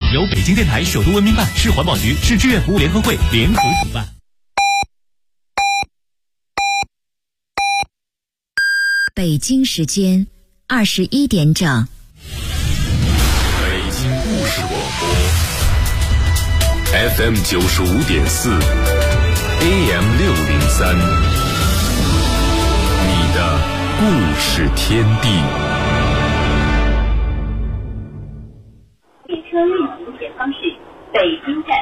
由北京电台首都文明办、市环保局、市志愿服务联合会联合主办。 北京时间21点整。 北京故事广播 FM 95.4 AM 603，你的故事天地。 列车运行前方是北京站。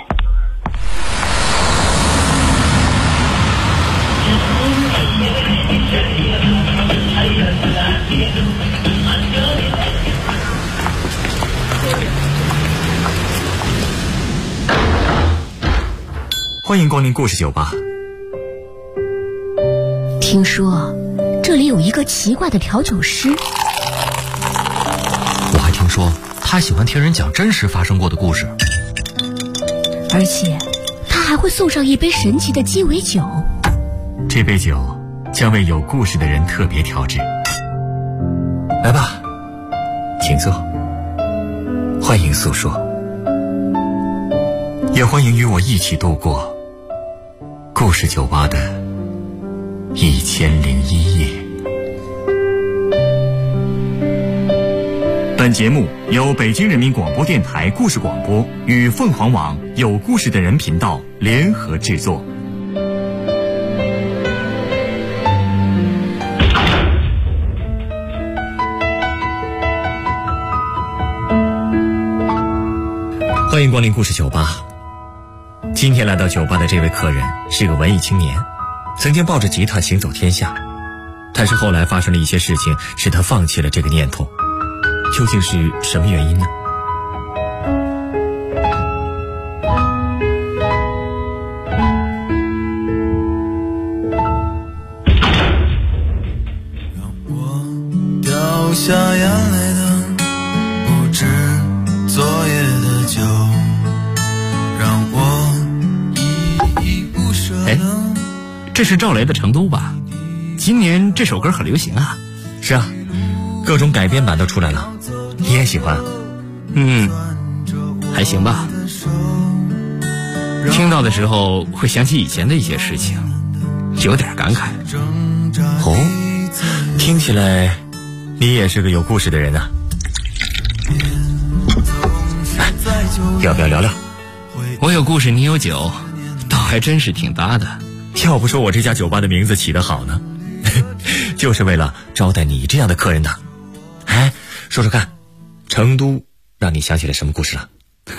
欢迎光临故事酒吧。 听说这里有一个奇怪的调酒师， 我还听说他喜欢听人讲真实发生过的故事， 而且他还会送上一杯神奇的鸡尾酒。 这杯酒将为有故事的人特别调制。来吧，请坐，欢迎诉说，也欢迎与我一起度过故事酒吧的1001夜。本节目由北京人民广播电台故事广播与凤凰网有故事的人频道联合制作。欢迎光临故事酒吧。今天来到酒吧的这位客人是个文艺青年，曾经抱着吉他行走天下，但是后来发生了一些事情，使他放弃了这个念头。究竟是什么原因呢？ 让我掉下眼泪的不止昨夜的酒，让我依依不舍的。 这是赵雷的《成都》吧？今年这首歌很流行啊。 是啊，各种改编版都出来了，你也喜欢？ 还行吧。听到的时候会想起以前的一些事情，有点感慨。 哦，听起来你也是个有故事的人啊。要不要聊聊？ 我有故事，你有酒，倒还真是挺搭的。 要不说我这家酒吧的名字起得好呢，就是为了招待你这样的客人的。哎，说说看，成都让你想起了什么故事了？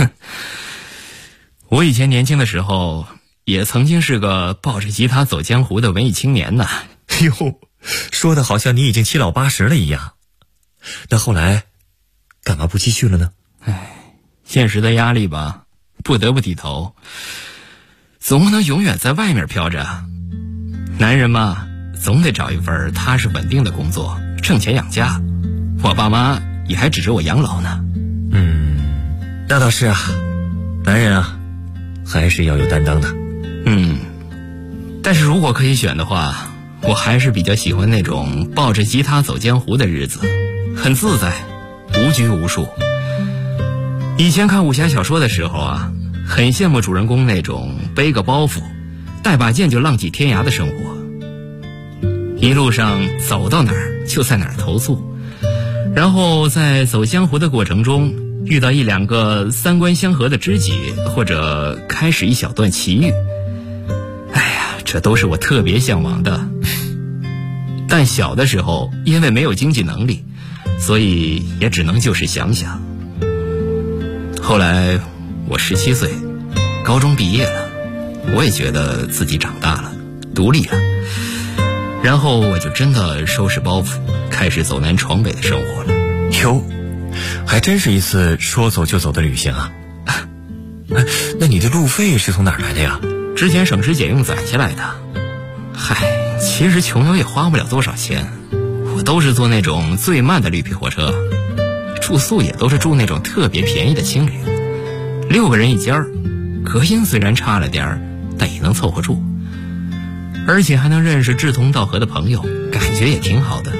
我以前年轻的时候也曾经是个抱着吉他走江湖的文艺青年呢。 哟，说的好像你已经7老80了一样。那后来干嘛不继续了呢？ 现实的压力吧，不得不低头，总不能永远在外面飘着。男人嘛，总得找一份踏实稳定的工作，挣钱养家。我爸妈也还指着我养老呢。 那倒是啊，男人啊，还是要有担当的。 但是如果可以选的话，我还是比较喜欢那种抱着吉他走江湖的日子，很自在，无拘无束。以前看武侠小说的时候啊，很羡慕主人公那种背个包袱，带把剑就浪迹天涯的生活。一路上走到哪儿就在哪儿投宿，然后在走江湖的过程中遇到1、2个三观相合的知己，或者开始一小段奇遇。这都是我特别向往的。但小的时候因为没有经济能力，所以也只能就是想想。后来我17岁，高中毕业了，我也觉得自己长大了，独立了。然后我就真的收拾包袱，开始走南闯北的生活了。 哟，还真是一次说走就走的旅行啊。那你的路费是从哪儿来的呀？ 之前省吃俭用攒下来的。其实穷游也花不了多少钱，我都是坐那种最慢的绿皮火车，住宿也都是住那种特别便宜的青旅，6个人一间，隔音虽然差了点，但也能凑合住，而且还能认识志同道合的朋友，感觉也挺好的。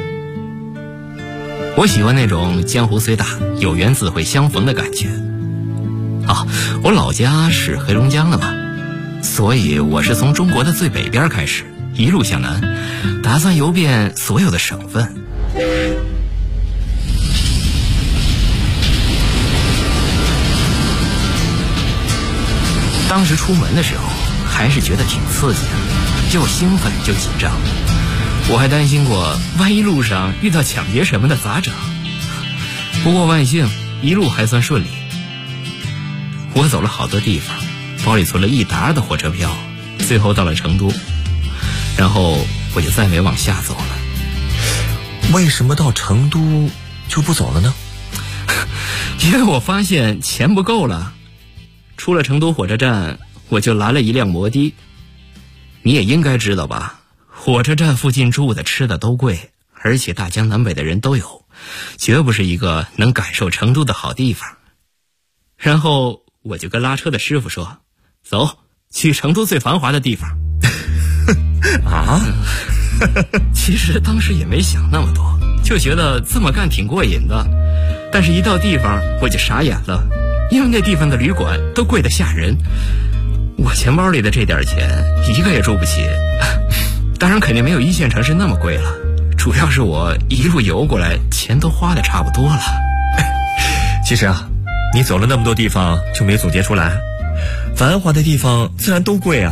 我喜欢那种江湖虽大，有缘自会相逢的感觉。 我老家是黑龙江的嘛，所以我是从中国的最北边开始，一路向南，打算游遍所有的省份。当时出门的时候还是觉得挺刺激的，又兴奋又紧张。我还担心过万一路上遇到抢劫什么的咋整，不过万幸一路还算顺利。我走了好多地方，包里存了一沓的火车票，最后到了成都，然后我就再没往下走了。 为什么到成都就不走了呢？ 因为我发现钱不够了。出了成都火车站，我就拦了一辆摩的。你也应该知道吧，火车站附近住的吃的都贵，而且大江南北的人都有，绝不是一个能感受成都的好地方。然后我就跟拉车的师傅说，走，去成都最繁华的地方。 啊？ 其实当时也没想那么多，就觉得这么干挺过瘾的。但是一到地方我就傻眼了，因为那地方的旅馆都贵得吓人，我钱包里的这点钱一个也住不起。当然肯定没有一线城市那么贵了，主要是我一路游过来，钱都花得差不多了。 其实啊，你走了那么多地方就没总结出来，繁华的地方自然都贵啊。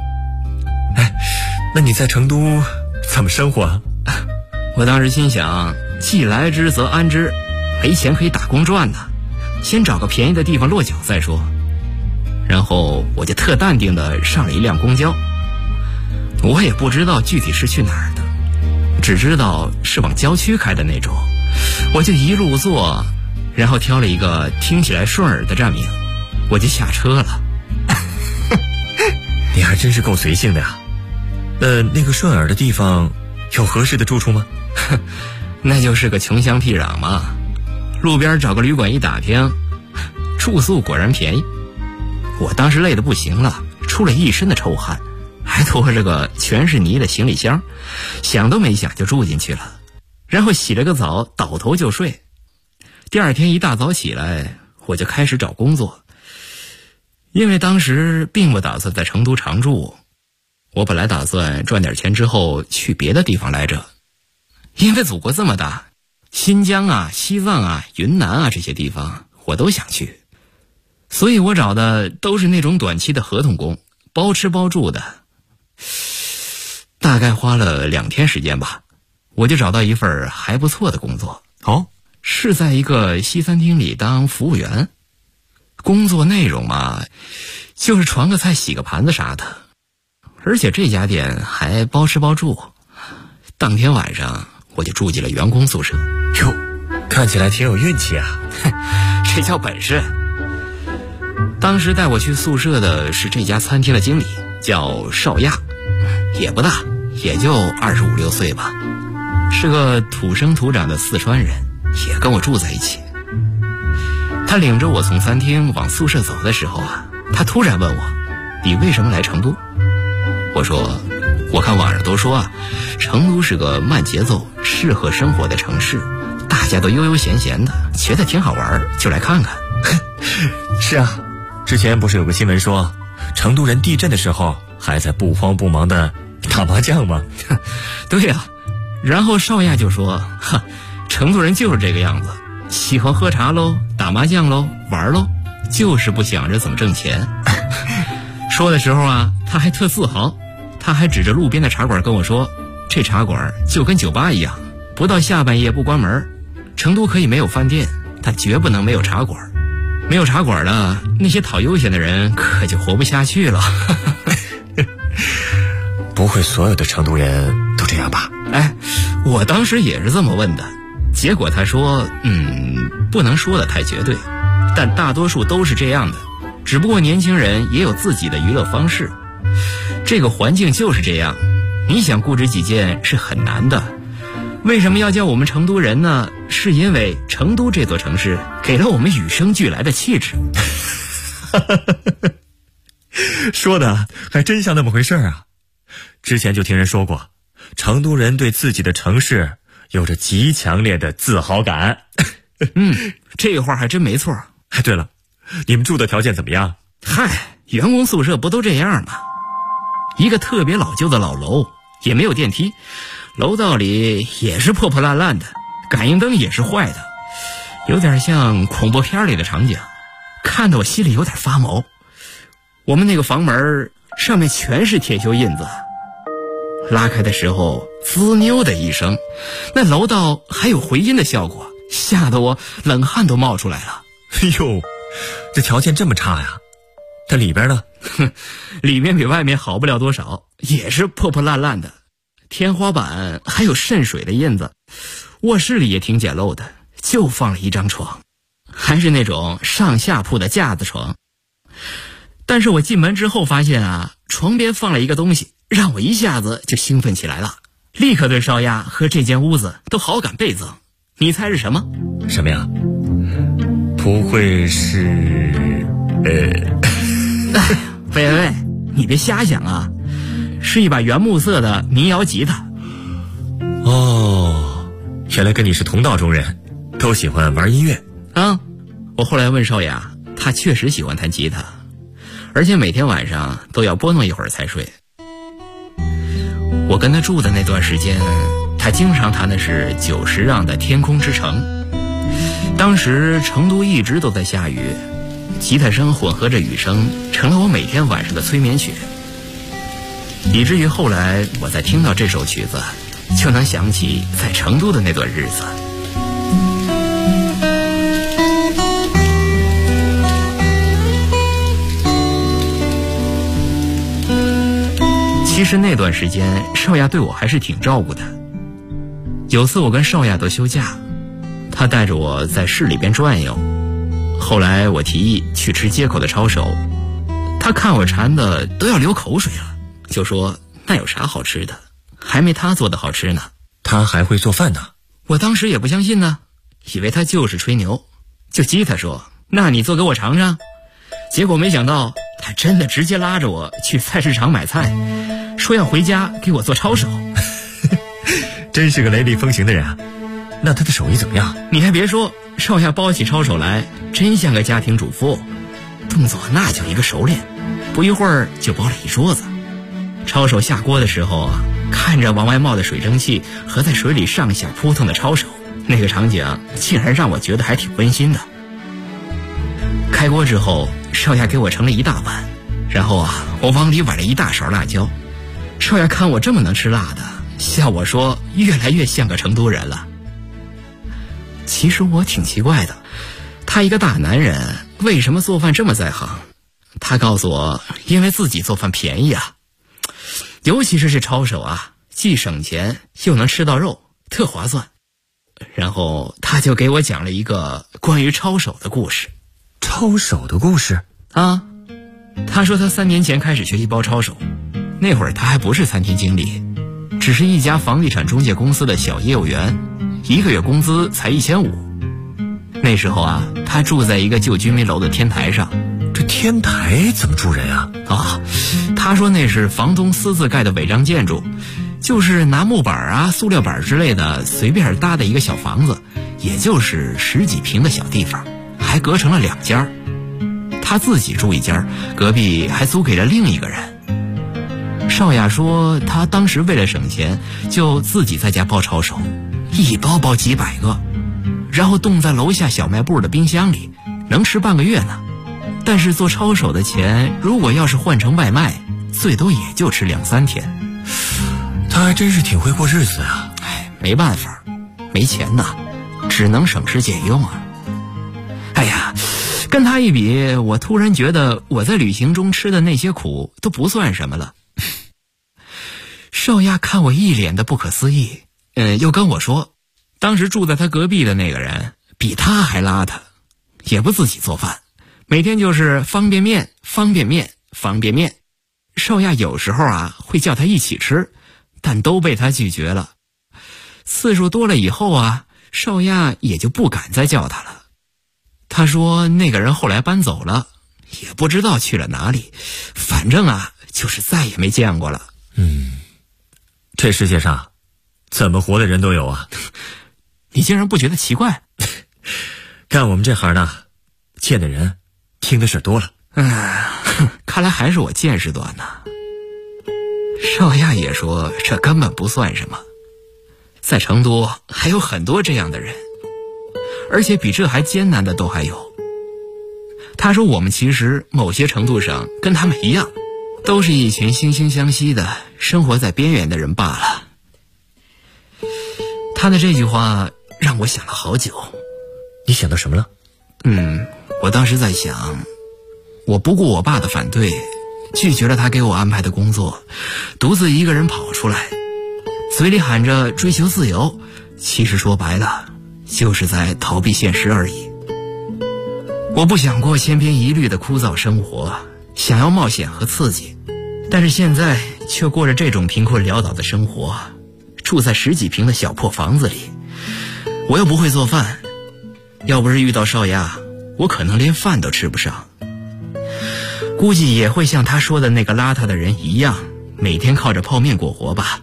那你在成都怎么生活啊？ 我当时心想，既来之则安之，没钱可以打工赚呢，先找个便宜的地方落脚再说。然后我就特淡定地上了一辆公交，我也不知道具体是去哪儿的，只知道是往郊区开的那种。我就一路坐，然后挑了一个听起来顺耳的站名，我就下车了。 你还真是够随性的呀。那个顺耳的地方有合适的住处吗？ 那就是个穷乡僻壤嘛，路边找个旅馆一打听，住宿果然便宜。我当时累得不行了，出了一身的臭汗，还拖着个全是泥的行李箱，想都没想就住进去了，然后洗了个澡，倒头就睡。第二天一大早起来，我就开始找工作，因为当时并不打算在成都常住，我本来打算赚点钱之后去别的地方来着。因为祖国这么大，新疆啊、西藏啊、云南啊这些地方我都想去，所以我找的都是那种短期的合同工，包吃包住的。大概花了2天时间吧，我就找到一份还不错的工作。是在一个西餐厅里当服务员。工作内容嘛，就是传个菜、洗个盘子啥的，而且这家店还包吃包住。当天晚上我就住进了员工宿舍。 哟，看起来挺有运气啊。 这叫本事。当时带我去宿舍的是这家餐厅的经理，叫邵亚，也不大，也就25、26岁吧，是个土生土长的四川人，也跟我住在一起。他领着我从餐厅往宿舍走的时候啊，他突然问我，你为什么来成都？我说，我看网上都说啊，成都是个慢节奏、适合生活的城市，大家都悠悠闲闲的，觉得挺好玩，就来看看。 是啊，之前不是有个新闻说，成都人地震的时候还在不慌不忙的打麻将吗？ 对呀，然后邵亚就说，成都人就是这个样子，喜欢喝茶喽，打麻将喽，玩喽，就是不想着怎么挣钱。说的时候啊，他还特自豪，他还指着路边的茶馆跟我说，这茶馆就跟酒吧一样，不到下半夜不关门。成都可以没有饭店，但绝不能没有茶馆。没有茶馆的那些讨悠闲的人可就活不下去了。 不会所有的成都人都这样吧？ 我当时也是这么问的，结果他说，不能说的太绝对，但大多数都是这样的，只不过年轻人也有自己的娱乐方式。这个环境就是这样，你想固执己见是很难的。为什么要叫我们成都人呢？是因为成都这座城市给了我们与生俱来的气质。 说的还真像那么回事啊。之前就听人说过，成都人对自己的城市有着极强烈的自豪感。 这话还真没错。 对了， 你们住的条件怎么样？ 嗨，员工宿舍不都这样吗？一个特别老旧的老楼，也没有电梯，楼道里也是破破烂烂的，感应灯也是坏的，有点像恐怖片里的场景，看得我心里有点发毛。我们那个房门上面全是铁锈印子，拉开的时候滋溜的一声，那楼道还有回音的效果，吓得我冷汗都冒出来了。 哎呦，这条件这么差呀？它里边呢？ 里面比外面好不了多少，也是破破烂烂的，天花板还有渗水的印子，卧室里也挺简陋的，就放了一张床，还是那种上下铺的架子床。但是我进门之后发现啊，床边放了一个东西，让我一下子就兴奋起来了，立刻对少亚和这间屋子都好感倍增。你猜是什么？ 什么呀？不会是…… 喂，你别瞎想啊，是一把原木色的民谣吉他。 哦，原来跟你是同道中人，都喜欢玩音乐啊。我后来问少亚，他确实喜欢弹吉他，而且每天晚上都要拨弄一会儿才睡。我跟他住的那段时间，他经常弹的是久石让的《天空之城》。当时成都一直都在下雨，吉他声混合着雨声，成了我每天晚上的催眠曲。以至于后来我在听到这首曲子，就能想起在成都的那段日子。其实那段时间少亚对我还是挺照顾的。有次我跟少亚都休假，他带着我在市里边转悠。后来我提议去吃街口的抄手，他看我馋的都要流口水了，就说那有啥好吃的，还没他做的好吃呢。 他还会做饭呢。 我当时也不相信呢，以为他就是吹牛，就激他说那你做给我尝尝。结果没想到他真的直接拉着我去菜市场买菜，说要回家给我做抄手。 真是个雷厉风行的人啊。那他的手艺怎么样？ 你还别说，少亚包起抄手来真像个家庭主妇，动作那叫一个熟练，不一会儿就包了一桌子。抄手下锅的时候啊，看着往外冒的水蒸气和在水里上下扑腾的抄手，那个场景竟然让我觉得还挺温馨的。开锅之后，少亚给我盛了一大碗，然后啊，我往里崴了一大勺辣椒。少亚看我这么能吃辣的，笑我说越来越像个成都人了。其实我挺奇怪的，他一个大男人为什么做饭这么在行？他告诉我，因为自己做饭便宜啊，尤其是这抄手啊，既省钱又能吃到肉，特划算。然后他就给我讲了一个关于抄手的故事。 抄手的故事啊？他说他3年前开始学习包抄手，那会儿他还不是餐厅经理，只是一家房地产中介公司的小业务员，一个月工资才1500。那时候啊，他住在一个旧居民楼的天台上。 这天台怎么住人啊？ 他说那是房东私自盖的违章建筑，就是拿木板啊、塑料板之类的随便搭的一个小房子，也就是10几平的小地方，还隔成了2间。他自己住一间，隔壁还租给了另一个人。少亚说他当时为了省钱，就自己在家包抄手，一包包几百个，然后冻在楼下小卖部的冰箱里，能吃半个月呢。但是做抄手的钱，如果要是换成外卖，最多也就吃2-3天。 他还真是挺会过日子啊。 没办法，没钱呐，只能省吃俭用啊。哎呀，跟他一比，我突然觉得我在旅行中吃的那些苦都不算什么了。少亚看我一脸的不可思议，又跟我说，当时住在他隔壁的那个人比他还邋遢，也不自己做饭，每天就是方便面。少亚有时候啊会叫他一起吃，但都被他拒绝了。次数多了以后啊，少亚也就不敢再叫他了。他说那个人后来搬走了，也不知道去了哪里，反正啊就是再也没见过了。 这世界上怎么活的人都有啊。 你竟然不觉得奇怪？ 干我们这行的，见的人听的事多了。 看来还是我见识短呐。少亚也说这根本不算什么，在成都还有很多这样的人，而且比这还艰难的都还有。他说我们其实某些程度上跟他们一样，都是一群惺惺相惜的生活在边缘的人罢了。他的这句话让我想了好久。 你想到什么了？ 我当时在想，我不顾我爸的反对，拒绝了他给我安排的工作，独自一个人跑出来，嘴里喊着追求自由，其实说白了就是在逃避现实而已。我不想过千篇一律的枯燥生活，想要冒险和刺激，但是现在却过着这种贫困潦倒的生活，住在10几平的小破房子里。我又不会做饭，要不是遇到少亚，我可能连饭都吃不上。估计也会像他说的那个邋遢的人一样，每天靠着泡面过活吧。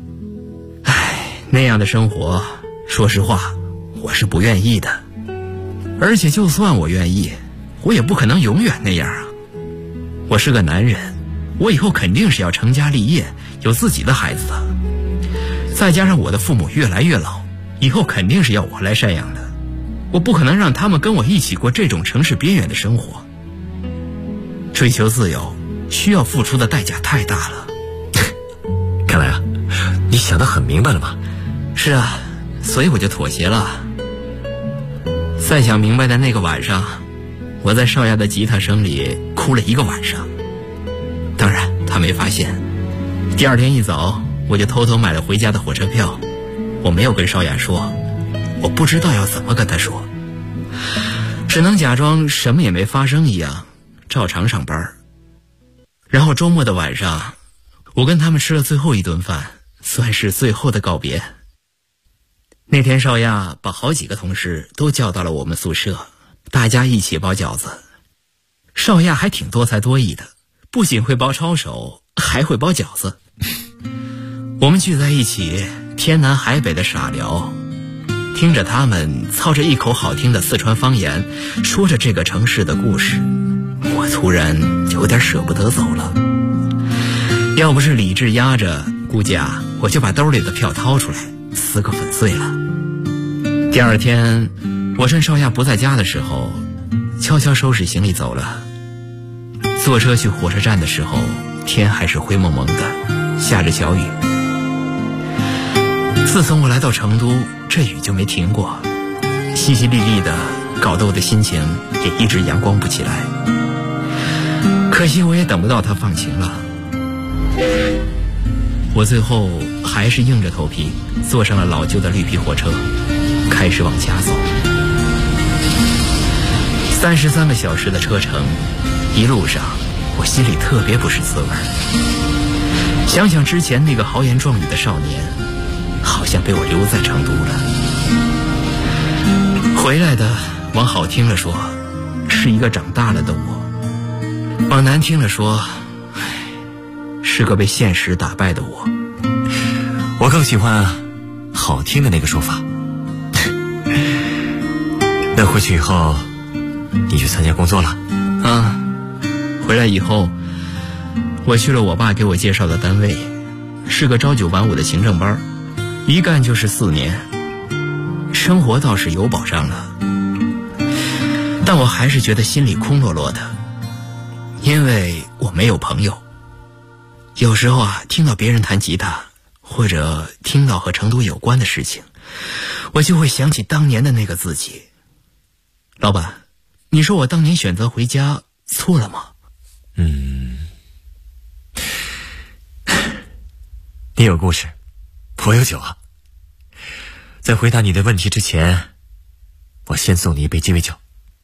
那样的生活，说实话，我是不愿意的。而且就算我愿意，我也不可能永远那样啊。我是个男人，我以后肯定是要成家立业，有自己的孩子的。再加上我的父母越来越老，以后肯定是要我来赡养的。我不可能让他们跟我一起过这种城市边缘的生活。追求自由需要付出的代价太大了。 看来啊，你想得很明白了嘛。 是啊，所以我就妥协了。在想明白的那个晚上，我在少亚的吉他声里哭了1个晚上。当然他没发现。第二天一早，我就偷偷买了回家的火车票。我没有跟少亚说，我不知道要怎么跟他说，只能假装什么也没发生一样，照常上班。然后周末的晚上，我跟他们吃了最后一顿饭，算是最后的告别。那天少亚把好几个同事都叫到了我们宿舍，大家一起包饺子。少亚还挺多才多艺的，不仅会包抄手，还会包饺子。我们聚在一起，天南海北的傻聊，听着他们操着一口好听的四川方言，说着这个城市的故事，我突然有点舍不得走了。要不是理智压着，估计我就把兜里的票掏出来撕个粉碎了。第二天，我趁少亚不在家的时候，悄悄收拾行李走了。坐车去火车站的时候，天还是灰蒙蒙的，下着小雨。自从我来到成都，这雨就没停过，淅淅沥沥的，搞得我的心情也一直阳光不起来。可惜我也等不到它放晴了。我最后还是硬着头皮坐上了老旧的绿皮火车，开始往家走。33个小时的车程，一路上我心里特别不是滋味。想想之前那个豪言壮语的少年，好像被我留在成都了。回来的往好听了说，是一个长大了的我；往难听了说，是个被现实打败的我。 我更喜欢好听的那个说法。那回去以后，你去参加工作了？ 回来以后，我去了我爸给我介绍的单位，是个朝9晚5的行政班，一干就是4年，生活倒是有保障了。但我还是觉得心里空落落的，因为我没有朋友。有时候听到别人弹吉他，或者听到和成都有关的事情，我就会想起当年的那个自己。老板，你说我当年选择回家错了吗？ 你有故事，我有酒啊。在回答你的问题之前，我先送你一杯鸡尾酒。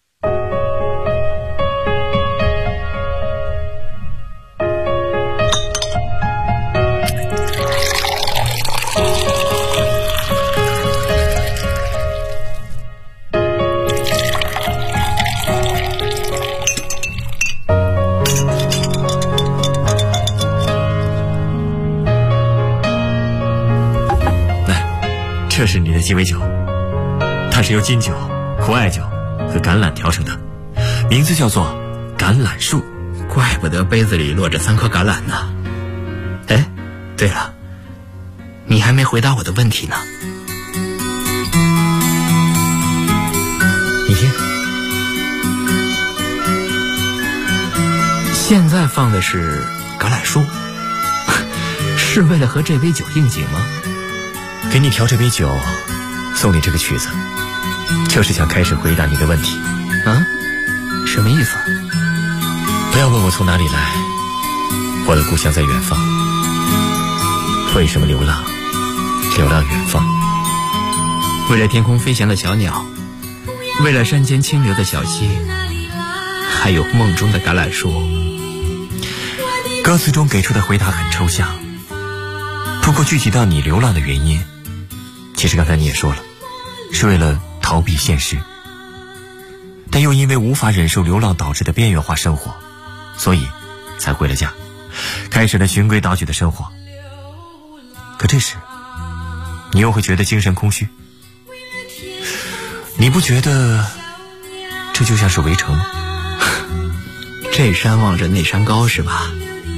这是你的鸡尾酒，它是由金酒、苦艾酒和橄榄调成的，名字叫做橄榄树。 怪不得杯子里落着3颗橄榄呢。哎，对了，你还没回答我的问题呢。 你听， 现在放的是橄榄树，是为了和这杯酒应景吗？ 给你调这杯酒，送你这个曲子，就是想开始回答你的问题。 啊？什么意思？ 不要问我从哪里来，我的故乡在远方。为什么流浪？流浪远方。 为了天空飞翔的小鸟，为了山间清流的小溪，还有梦中的橄榄树。 歌词中给出的回答很抽象，不过具体到你流浪的原因，其实刚才你也说了，是为了逃避现实，但又因为无法忍受流浪导致的边缘化生活，所以才回了家，开始了循规蹈矩的生活。可这时你又会觉得精神空虚，你不觉得这就像是围城吗？ 这山望着那山高是吧？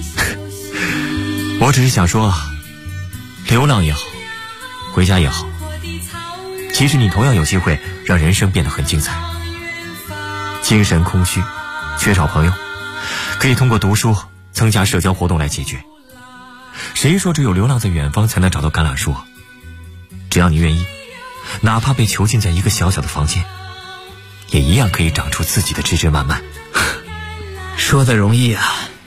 我只是想说，流浪也好，回家也好，其实你同样有机会让人生变得很精彩。精神空虚，缺少朋友，可以通过读书增加社交活动来解决。谁说只有流浪在远方才能找到橄榄树？只要你愿意，哪怕被囚禁在一个小小的房间，也一样可以长出自己的枝枝蔓蔓。 说的容易啊。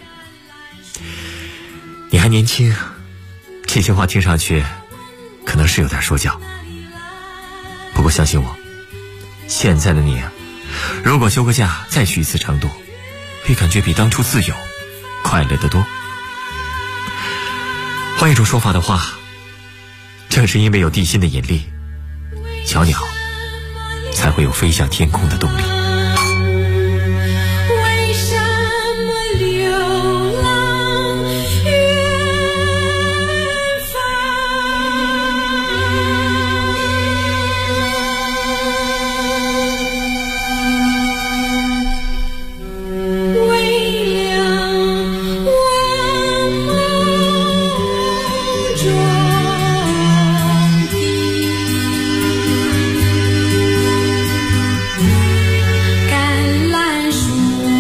你还年轻，这些话听上去可能是有点说教，不过相信我，现在的你啊，如果休个假再去一次成都，会感觉比当初自由快乐得多。换一种说法的话，正是因为有地心的引力，小鸟才会有飞向天空的动力。 为什么流浪远方？为了我梦中橄榄树。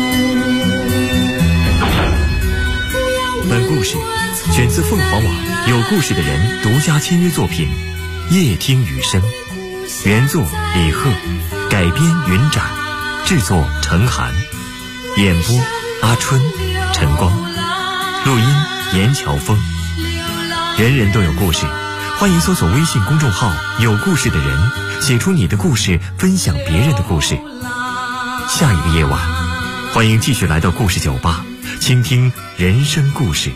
本故事选自凤凰网有故事的人独家签约作品《夜听雨声》，原作李贺，改编云展，制作程涵，演播阿春、陈光，录音严乔峰。人人都有故事，欢迎搜索微信公众号有故事的人，写出你的故事，分享别人的故事。下一个夜晚，欢迎继续来到故事酒吧，倾听人生故事。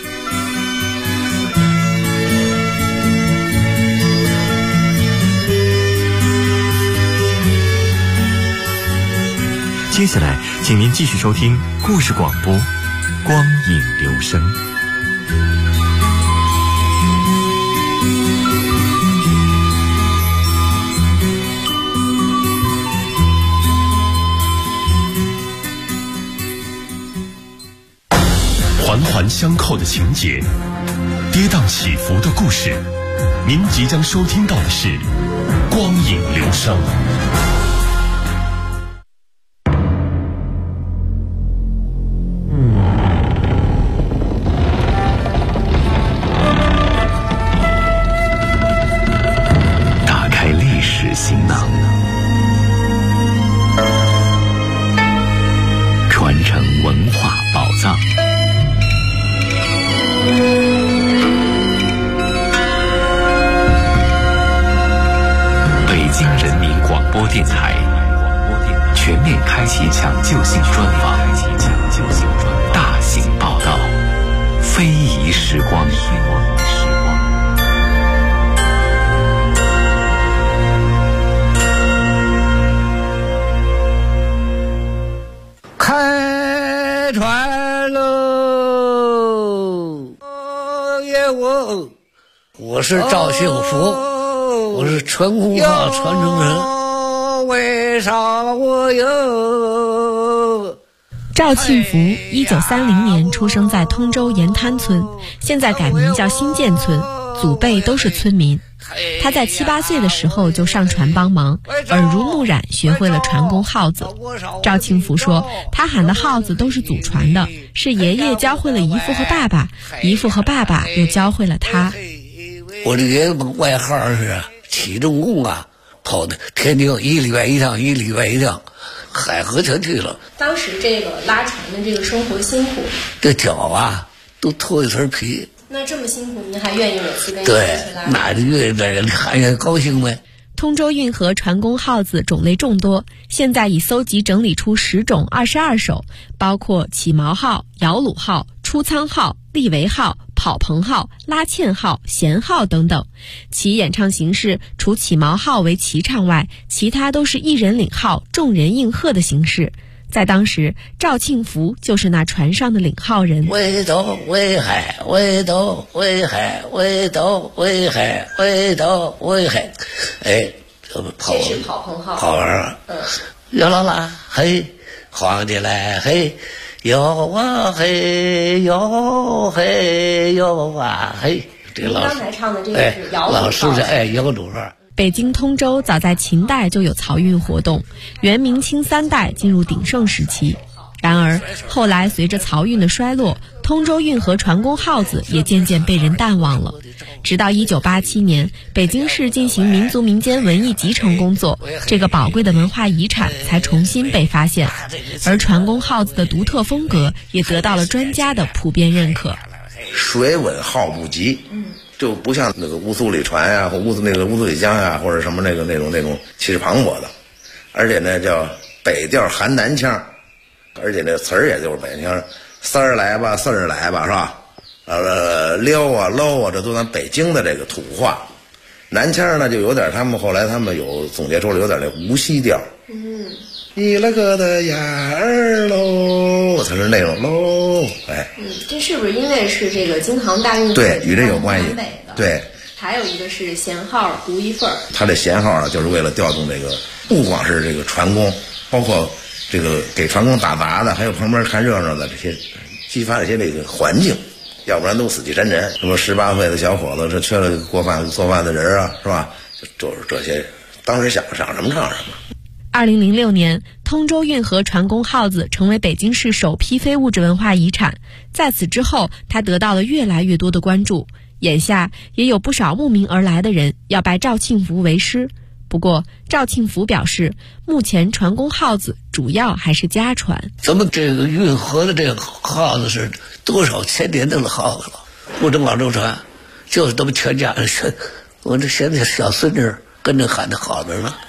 接下来请您继续收听故事广播《光影流声》。 环环相扣的情节，跌宕起伏的故事，您即将收听到的是《光影流声》。打开历史行囊，传承文化宝藏。北京人民广播电台全面开启抢救性专访，大型报道，非遗时光。 开船喽！我是赵幸福，我是传功话传承人。为啥我有？ 赵庆福1930年出生在通州盐滩村，现在改名叫新建村，祖辈都是村民。他在7、8岁的时候就上船帮忙，耳濡目染学会了传功号子。赵庆福说，他喊的号子都是祖传的，是爷爷教会了姨父和爸爸，姨父和爸爸又教会了他。 我的爷爷外号是起重工啊，跑的天津1礼拜1趟，1礼拜1趟，海河全去了。 当时这个拉船的这个生活辛苦， 这脚啊都脱一层皮。 那这么辛苦，您还愿意每次跟对，那就越看越高兴呗。 通州运河船工号子种类众多，现在已搜集整理出10种22首，包括起锚号、摇橹号、出舱号、立桅号、跑棚号、拉纤号、弦号等等。其演唱形式除起锚号为齐唱外，其他都是一人领号，众人应和的形式。在当时，赵庆福就是那船上的领号人。 围斗围海，围斗围海，围斗围海，围斗围海。哎，这是跑棚号。 跑完了。哟啦啦嘿，皇帝来嘿，哟啊嘿，哟嘿哟啊嘿。这您刚才唱的这个是摇橹号。 老师是摇橹号。 北京通州早在秦代就有漕运活动，元明清3代进入鼎盛时期。然而后来随着漕运的衰落，通州运河船工号子也渐渐被人淡忘了。直到1987年，北京市进行民族民间文艺集成工作，这个宝贵的文化遗产才重新被发现，而船工号子的独特风格也得到了专家的普遍认可。 水稳号不急，就不像那个乌苏里船呀，或乌苏里江呀，或者什么那种气势磅礴的，而且呢叫北调含南腔，而且那词儿也就是北腔，丝儿来吧，四儿来吧，是吧？溜啊搂啊，这都咱北京的这个土话。南腔呢就有点，后来他们有总结出来有点那无锡调。你了个的眼儿喽，它是那种喽，哎。 这是不是因为是这个京杭大运河？ 对，与这有关系。对。 还有一个是弦号独一份儿。 它这弦号就是为了调动这个，不光是这个船工，包括这个给船工打杂的，还有旁边看热闹的这些，激发一些这个环境，要不然都死气沉沉。什么18岁的小伙子，这缺了做饭的人啊，是吧？就是这些，当时想什么唱什么。 2006年，通州运河船工号子成为北京市首批非物质文化遗产。在此之后，它得到了越来越多的关注。眼下也有不少慕名而来的人要拜赵庆福为师。不过，赵庆福表示，目前船工号子主要还是家传。 咱们这个运河的这个号子是多少千年的号子了，不止广州船，就是咱们全家人。我这现在小孙女跟着喊的号子呢。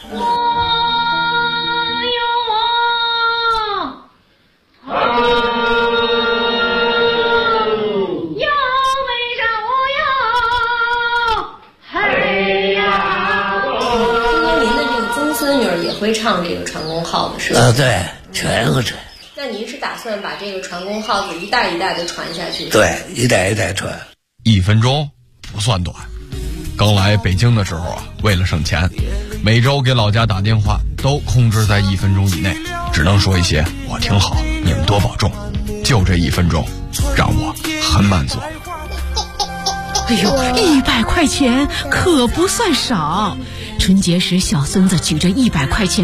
会唱这个船工号子是吧？ 对，全会唱。 那您是打算把这个船工号子一代一代的传下去？ 对，一代一代传。 1分钟不算短。刚来北京的时候啊，为了省钱，每周给老家打电话都控制在1分钟以内，只能说一些我挺好，你们多保重。就这1分钟，让我很满足。 哎呦，100块钱可不算少。春节时，小孙子举着100块钱